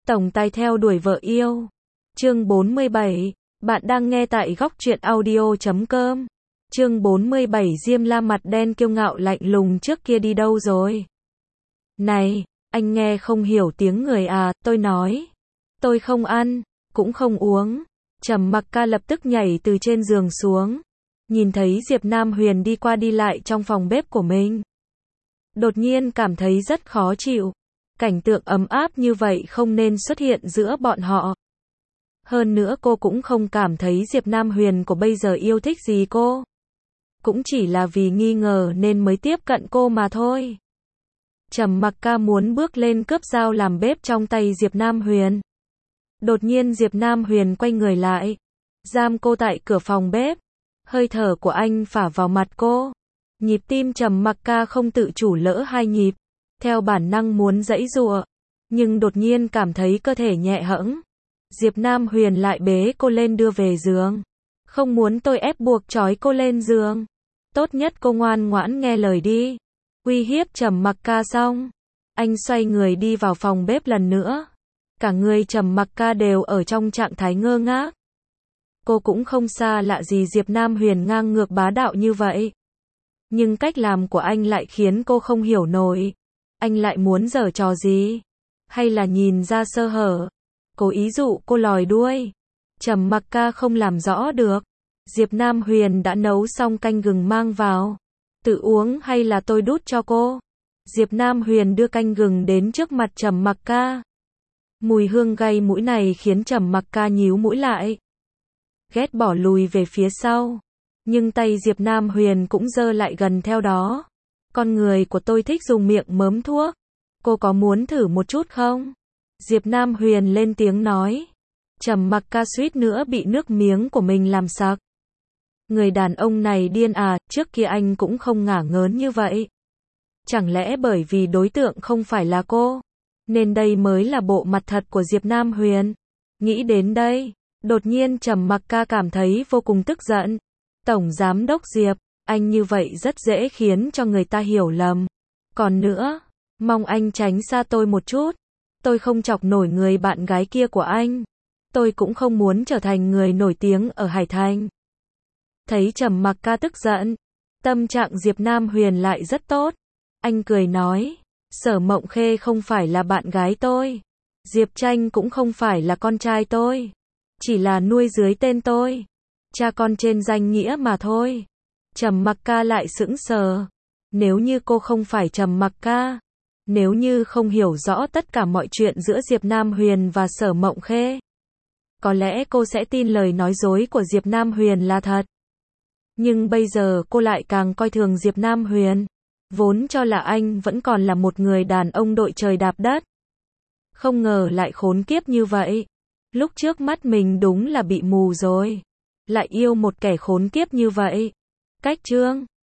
Tổng tài theo đuổi vợ yêu. Chương 47. Bạn đang nghe tại góc truyện audio.com. Chương 47. Diêm La mặt đen kiêu ngạo lạnh lùng trước kia đi đâu rồi? Này, anh nghe không hiểu tiếng người à? Tôi nói. Tôi không ăn, cũng không uống. Trầm Mặc Ca lập tức nhảy từ trên giường xuống. Nhìn thấy Diệp Nam Huyền đi qua đi lại trong phòng bếp của mình. Đột nhiên cảm thấy rất khó chịu. Cảnh tượng ấm áp như vậy không nên xuất hiện giữa bọn họ. Hơn nữa cô cũng không cảm thấy Diệp Nam Huyền của bây giờ yêu thích gì cô. Cũng chỉ là vì nghi ngờ nên mới tiếp cận cô mà thôi. Trầm Mặc Ca muốn bước lên cướp dao làm bếp trong tay Diệp Nam Huyền. Đột nhiên Diệp Nam Huyền quay người lại, giam cô tại cửa phòng bếp. Hơi thở của anh phả vào mặt cô. Nhịp tim Trầm Mặc Ca không tự chủ lỡ hai nhịp, theo bản năng muốn giãy giụa, nhưng đột nhiên cảm thấy cơ thể nhẹ hẫng. Diệp Nam Huyền lại bế cô lên đưa về giường. Không muốn tôi ép buộc trói cô lên giường. Tốt nhất cô ngoan ngoãn nghe lời đi. Uy hiếp Trầm Mặc Ca xong, anh xoay người đi vào phòng bếp lần nữa. Cả người Trầm Mặc Ca đều ở trong trạng thái ngơ ngác. Cô cũng không xa lạ gì Diệp Nam Huyền ngang ngược bá đạo như vậy. Nhưng cách làm của anh lại khiến cô không hiểu nổi. Anh lại muốn giở trò gì? Hay là nhìn ra sơ hở? Cố ý dụ cô lòi đuôi? Trầm Mặc Ca không làm rõ được. Diệp Nam Huyền đã nấu xong canh gừng mang vào. Tự uống hay là tôi đút cho cô? Diệp Nam Huyền đưa canh gừng đến trước mặt Trầm Mặc Ca. Mùi hương gây mũi này khiến Trầm Mặc Ca nhíu mũi lại. Ghét bỏ lùi về phía sau. Nhưng tay Diệp Nam Huyền cũng giơ lại gần theo đó. Con người của tôi thích dùng miệng mớm thuốc. Cô có muốn thử một chút không? Diệp Nam Huyền lên tiếng nói. Trầm Mặc Ca suýt nữa bị nước miếng của mình làm sặc. Người đàn ông này điên à, trước kia anh cũng không ngả ngớn như vậy. Chẳng lẽ bởi vì đối tượng không phải là cô, nên đây mới là bộ mặt thật của Diệp Nam Huyền? Nghĩ đến đây, đột nhiên Trầm Mặc Ca cảm thấy vô cùng tức giận. Tổng giám đốc Diệp, anh như vậy rất dễ khiến cho người ta hiểu lầm. Còn nữa, mong anh tránh xa tôi một chút. Tôi không chọc nổi người bạn gái kia của anh. Tôi cũng không muốn trở thành người nổi tiếng ở Hải Thành. Thấy Trầm Mặc Ca tức giận, tâm trạng Diệp Nam Huyền lại rất tốt. Anh cười nói, Sở Mộng Khê không phải là bạn gái tôi. Diệp Tranh cũng không phải là con trai tôi. Chỉ là nuôi dưới tên tôi. Cha con trên danh nghĩa mà thôi. Trầm Mặc Ca lại sững sờ. Nếu như cô không phải Trầm Mặc Ca, nếu như không hiểu rõ tất cả mọi chuyện giữa Diệp Nam Huyền và Sở Mộng Khê, có lẽ cô sẽ tin lời nói dối của Diệp Nam Huyền là thật. Nhưng bây giờ cô lại càng coi thường Diệp Nam Huyền. Vốn cho là anh vẫn còn là một người đàn ông đội trời đạp đất. Không ngờ lại khốn kiếp như vậy. Lúc trước mắt mình đúng là bị mù rồi. Lại yêu một kẻ khốn kiếp như vậy. Cách chương